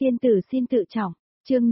Tiên tử xin tự trọng, chương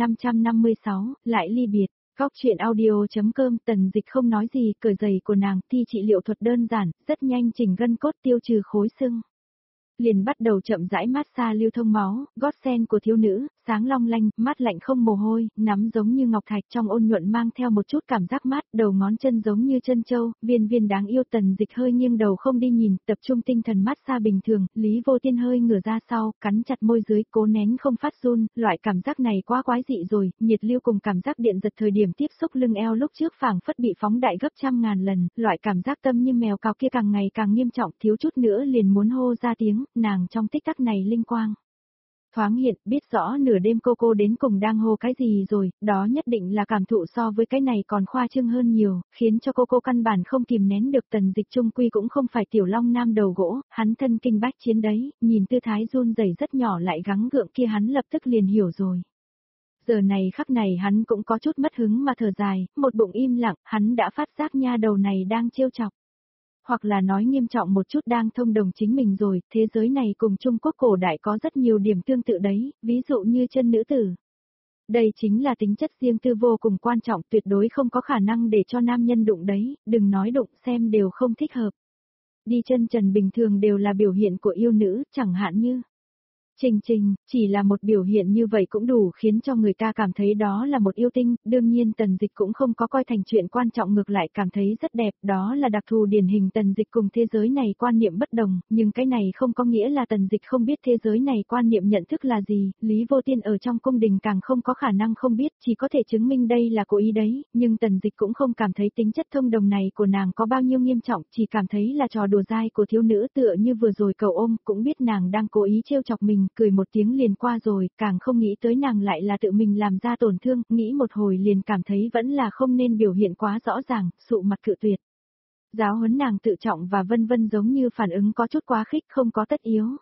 556, lại ly biệt. Góc truyện audio.com. Tần Dịch không nói gì, cởi giày của nàng, thi trị liệu thuật đơn giản, rất nhanh chỉnh gân cốt tiêu trừ khối sưng. Liền bắt đầu chậm rãi massage lưu thông máu, gót sen của thiếu nữ, sáng long lanh, mát lạnh không mồ hôi, nắm giống như ngọc thạch trong ôn nhuận mang theo một chút cảm giác mát, đầu ngón chân giống như chân châu, viên viên đáng yêu. Tần Dịch hơi nghiêng đầu không đi nhìn, tập trung tinh thần massage bình thường, Lý Vô Tiên hơi ngửa ra sau, cắn chặt môi dưới, cố nén không phát run, loại cảm giác này quá quái dị rồi, nhiệt lưu cùng cảm giác điện giật thời điểm tiếp xúc lưng eo lúc trước phảng phất bị phóng đại gấp trăm ngàn lần, loại cảm giác tâm như mèo cào kia càng ngày càng nghiêm trọng, thiếu chút nữa liền muốn hô ra tiếng. Nàng trong tích tắc này linh quang thoáng hiện, biết rõ nửa đêm cô đến cùng đang hô cái gì rồi, đó nhất định là cảm thụ so với cái này còn khoa trương hơn nhiều, khiến cho cô căn bản không kìm nén được. Tần Dịch trung quy cũng không phải tiểu long nam đầu gỗ, hắn thân kinh bách chiến đấy, nhìn tư thái run rẩy rất nhỏ lại gắng gượng kia hắn lập tức liền hiểu rồi. Giờ này khắc này hắn cũng có chút mất hứng mà thở dài, một bụng im lặng, hắn đã phát giác nha đầu này đang trêu chọc. Hoặc là nói nghiêm trọng một chút đang thông đồng chính mình rồi, thế giới này cùng Trung Quốc cổ đại có rất nhiều điểm tương tự đấy, ví dụ như chân nữ tử. Đây chính là tính chất riêng tư vô cùng quan trọng, tuyệt đối không có khả năng để cho nam nhân đụng đấy, đừng nói đụng xem đều không thích hợp. Đi chân trần bình thường đều là biểu hiện của yêu nữ, chẳng hạn như Trình, chỉ là một biểu hiện như vậy cũng đủ khiến cho người ta cảm thấy đó là một yêu tinh, đương nhiên Tần Dịch cũng không có coi thành chuyện quan trọng, ngược lại cảm thấy rất đẹp, đó là đặc thù điển hình Tần Dịch cùng thế giới này quan niệm bất đồng, nhưng cái này không có nghĩa là Tần Dịch không biết thế giới này quan niệm nhận thức là gì, Lý Vô Tiên ở trong cung đình càng không có khả năng không biết, chỉ có thể chứng minh đây là cố ý đấy, nhưng Tần Dịch cũng không cảm thấy tính chất thông đồng này của nàng có bao nhiêu nghiêm trọng, chỉ cảm thấy là trò đùa dai của thiếu nữ, tựa như vừa rồi cậu ôm, cũng biết nàng đang cố ý trêu chọc mình, cười một tiếng liền qua rồi, càng không nghĩ tới nàng lại là tự mình làm ra tổn thương, nghĩ một hồi liền cảm thấy vẫn là không nên biểu hiện quá rõ ràng, sụ mặt cự tuyệt. Giáo huấn nàng tự trọng và vân vân giống như phản ứng có chút quá khích, không có tất yếu.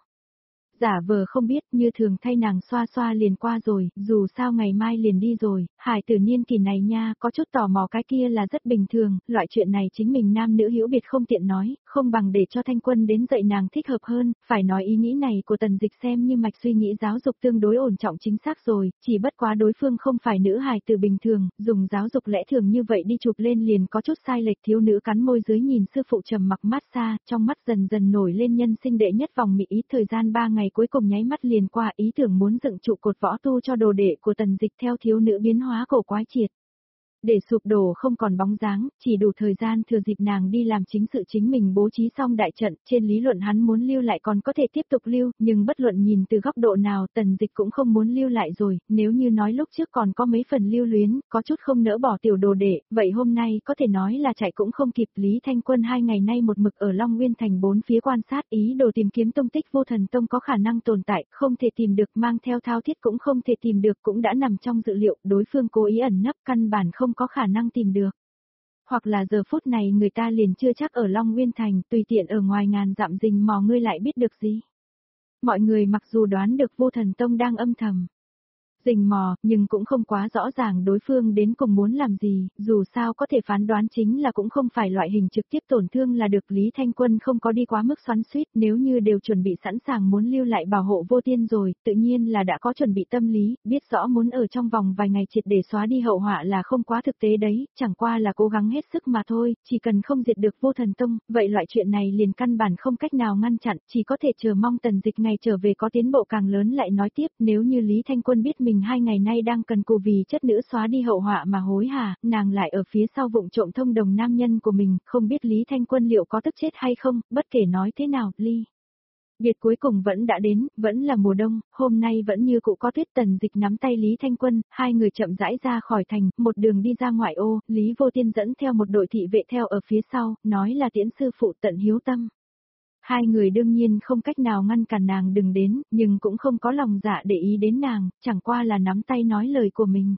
Giả vờ không biết, như thường thay nàng xoa xoa liền qua rồi, dù sao ngày mai liền đi rồi, hải tử niên kỳ này nha, có chút tò mò cái kia là rất bình thường, loại chuyện này chính mình nam nữ hữu biệt không tiện nói, không bằng để cho Thanh Quân đến dạy nàng thích hợp hơn, phải nói ý nghĩ này của Tần Dịch xem như mạch suy nghĩ giáo dục tương đối ổn trọng chính xác rồi, chỉ bất quá đối phương không phải nữ hài tử bình thường, dùng giáo dục lẽ thường như vậy đi chụp lên liền có chút sai lệch. Thiếu nữ cắn môi dưới nhìn sư phụ trầm mặc massage, trong mắt dần dần nổi lên nhân sinh đệ nhất vòng mỹ ý. Thời gian 3 ngày cuối cùng nháy mắt liền qua, ý tưởng muốn dựng trụ cột võ tu cho đồ đệ của Tần Dịch theo thiếu nữ biến hóa cổ quái triệt để sụp đổ không còn bóng dáng, chỉ đủ thời gian thừa dịp nàng đi làm chính sự chính mình bố trí xong đại trận. Trên lý luận hắn muốn lưu lại còn có thể tiếp tục lưu, nhưng bất luận nhìn từ góc độ nào Tần Dịch cũng không muốn lưu lại rồi, nếu như nói lúc trước còn có mấy phần lưu luyến, có chút không nỡ bỏ tiểu đồ đệ, vậy hôm nay có thể nói là chạy cũng không kịp. Lý Thanh Quân 2 ngày nay một mực ở Long Nguyên Thành bốn phía quan sát, ý đồ tìm kiếm tung tích Vô Thần Tông có khả năng tồn tại, không thể tìm được, mang theo thao thiết cũng không thể tìm được, cũng đã nằm trong dự liệu, đối phương cố ý ẩn nấp căn bản không có khả năng tìm được. Hoặc là giờ phút này người ta liền chưa chắc ở Long Nguyên Thành, tùy tiện ở ngoài ngàn dặm rình mò ngươi lại biết được gì. Mọi người mặc dù đoán được Vô Thần Tông đang âm thầm rình mò, nhưng cũng không quá rõ ràng đối phương đến cùng muốn làm gì, dù sao có thể phán đoán chính là cũng không phải loại hình trực tiếp tổn thương là được. Lý Thanh Quân không có đi quá mức xoắn xuýt, nếu như đều chuẩn bị sẵn sàng muốn lưu lại bảo hộ Vô Tiên rồi, tự nhiên là đã có chuẩn bị tâm lý, biết rõ muốn ở trong vòng vài ngày triệt để xóa đi hậu họa là không quá thực tế đấy, chẳng qua là cố gắng hết sức mà thôi, chỉ cần không diệt được Vô Thần Tông, vậy loại chuyện này liền căn bản không cách nào ngăn chặn, chỉ có thể chờ mong Tần Dịch ngày trở về có tiến bộ càng lớn lại nói tiếp. Nếu như Lý Thanh Quân biết mình 2 ngày nay đang cần cù vì chất nữ xóa đi hậu họa mà hối hả, nàng lại ở phía sau vụng trộm thông đồng nam nhân của mình, không biết Lý Thanh Quân liệu có tức chết hay không. Bất kể nói thế nào, ly biệt cuối cùng vẫn đã đến, vẫn là mùa đông, hôm nay vẫn như cũ có tuyết. Tần Dịch nắm tay Lý Thanh Quân, hai người chậm rãi ra khỏi thành, một đường đi ra ngoại ô, Lý Vô Tiên dẫn theo một đội thị vệ theo ở phía sau, nói là tiễn sư phụ Tận Hiếu Tâm. Hai người đương nhiên không cách nào ngăn cản nàng đừng đến, nhưng cũng không có lòng dạ để ý đến nàng, chẳng qua là nắm tay nói lời của mình.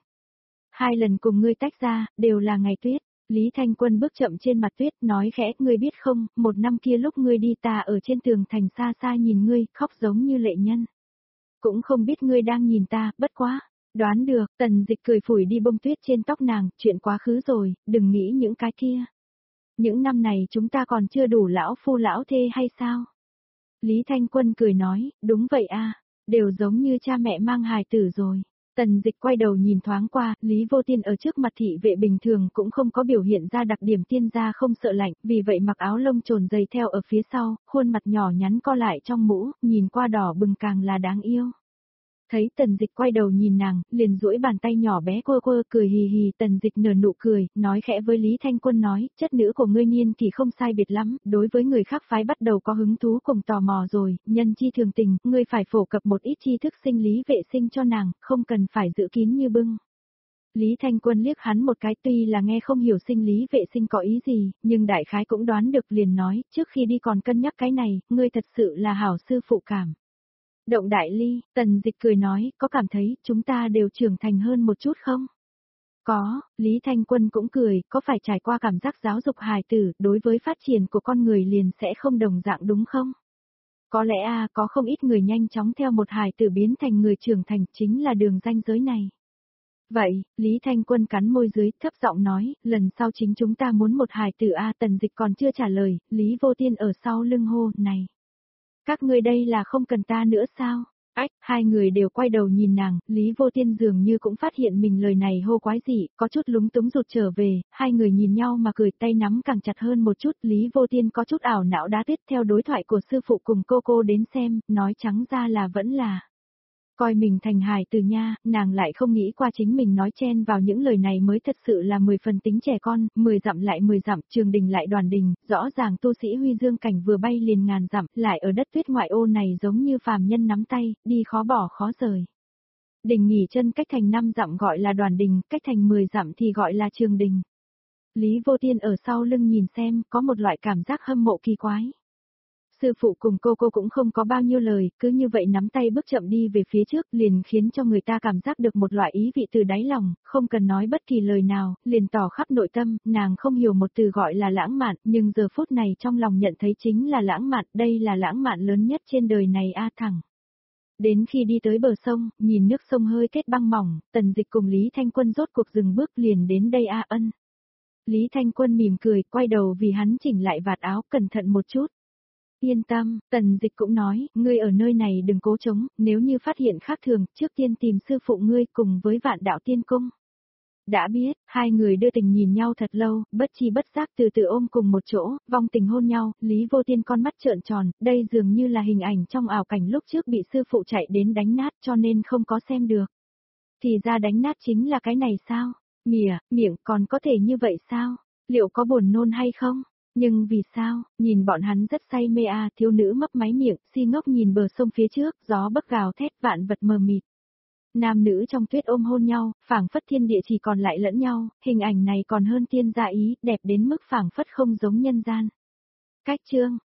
2 lần cùng ngươi tách ra, đều là ngày tuyết. Lý Thanh Quân bước chậm trên mặt tuyết, nói khẽ, ngươi biết không, 1 năm kia lúc ngươi đi ta ở trên tường thành xa xa nhìn ngươi, khóc giống như lệ nhân. Cũng không biết ngươi đang nhìn ta, bất quá. Đoán được, Tần Dịch cười phủi đi bông tuyết trên tóc nàng, chuyện quá khứ rồi, đừng nghĩ những cái kia. Những năm này chúng ta còn chưa đủ lão phu lão thê hay sao? Lý Thanh Quân cười nói, đúng vậy a. Đều giống như cha mẹ mang hài tử rồi. Tần Dịch quay đầu nhìn thoáng qua, Lý Vô Tiên ở trước mặt thị vệ bình thường cũng không có biểu hiện ra đặc điểm tiên gia không sợ lạnh, vì vậy mặc áo lông trồn dày theo ở phía sau, khuôn mặt nhỏ nhắn co lại trong mũ, nhìn qua đỏ bừng càng là đáng yêu. Thấy Tần Dịch quay đầu nhìn nàng, liền duỗi bàn tay nhỏ bé quơ quơ cười hì hì. Tần Dịch nở nụ cười, nói khẽ với Lý Thanh Quân nói, chất nữ của ngươi niên thì không sai biệt lắm, đối với người khác phái bắt đầu có hứng thú cùng tò mò rồi, nhân chi thường tình, ngươi phải phổ cập một ít tri thức sinh lý vệ sinh cho nàng, không cần phải giữ kín như bưng. Lý Thanh Quân liếc hắn một cái, tuy là nghe không hiểu sinh lý vệ sinh có ý gì, nhưng đại khái cũng đoán được, liền nói, trước khi đi còn cân nhắc cái này, ngươi thật sự là hảo sư phụ cảm. Động Đại Ly, Tần Dịch cười nói, có cảm thấy chúng ta đều trưởng thành hơn một chút không? Có, Lý Thanh Quân cũng cười, có phải trải qua cảm giác giáo dục hài tử, đối với phát triển của con người liền sẽ không đồng dạng đúng không? Có lẽ có không ít người nhanh chóng theo một hài tử biến thành người trưởng thành, chính là đường ranh giới này. Vậy, Lý Thanh Quân cắn môi dưới, thấp giọng nói, lần sau chính chúng ta muốn một hài tử. Tần Dịch còn chưa trả lời, Lý Vô Tiên ở sau lưng hô, này. Các ngươi đây là không cần ta nữa sao? Ách, hai người đều quay đầu nhìn nàng, Lý Vô Tiên dường như cũng phát hiện mình lời này hô quái dị, có chút lúng túng rụt trở về, hai người nhìn nhau mà cười, tay nắm càng chặt hơn một chút. Lý Vô Tiên có chút ảo não đá tuyết theo đối thoại của sư phụ cùng cô đến xem, nói trắng ra là vẫn là coi mình thành hài tử nha. Nàng lại không nghĩ qua chính mình nói chen vào những lời này mới thật sự là 10 phần tính trẻ con, 10 dặm lại 10 dặm, trường đình lại đoàn đình, rõ ràng tu sĩ Huy Dương cảnh vừa bay liền ngàn dặm, lại ở đất tuyết ngoại ô này giống như phàm nhân nắm tay, đi khó bỏ khó rời. Đình nghỉ chân cách thành 5 dặm gọi là đoàn đình, cách thành 10 dặm thì gọi là trường đình. Lý Vô Tiên ở sau lưng nhìn xem, có một loại cảm giác hâm mộ kỳ quái. Sư phụ cùng cô cũng không có bao nhiêu lời, cứ như vậy nắm tay bước chậm đi về phía trước, liền khiến cho người ta cảm giác được một loại ý vị từ đáy lòng, không cần nói bất kỳ lời nào, liền tỏ khắp nội tâm. Nàng không hiểu một từ gọi là lãng mạn, nhưng giờ phút này trong lòng nhận thấy chính là lãng mạn, đây là lãng mạn lớn nhất trên đời này thẳng. Đến khi đi tới bờ sông, nhìn nước sông hơi kết băng mỏng, Tần Dịch cùng Lý Thanh Quân rốt cuộc dừng bước liền đến đây ân. Lý Thanh Quân mỉm cười, quay đầu vì hắn chỉnh lại vạt áo, cẩn thận một chút. Yên tâm, Tần Dịch cũng nói, ngươi ở nơi này đừng cố chống, nếu như phát hiện khác thường, trước tiên tìm sư phụ ngươi cùng với Vạn Đạo Tiên Cung. Đã biết, hai người đưa tình nhìn nhau thật lâu, bất chi bất giác từ từ ôm cùng một chỗ, vong tình hôn nhau. Lý Vô Tiên con mắt trợn tròn, đây dường như là hình ảnh trong ảo cảnh lúc trước bị sư phụ chạy đến đánh nát cho nên không có xem được. Thì ra đánh nát chính là cái này sao? Miệng còn có thể như vậy sao? Liệu có buồn nôn hay không? Nhưng vì sao, nhìn bọn hắn rất say mê thiếu nữ mấp máy miệng, si ngốc nhìn bờ sông phía trước, gió bấc gào thét vạn vật mờ mịt. Nam nữ trong tuyết ôm hôn nhau, phảng phất thiên địa chỉ còn lại lẫn nhau, hình ảnh này còn hơn tiên gia ý, đẹp đến mức phảng phất không giống nhân gian. Cách chương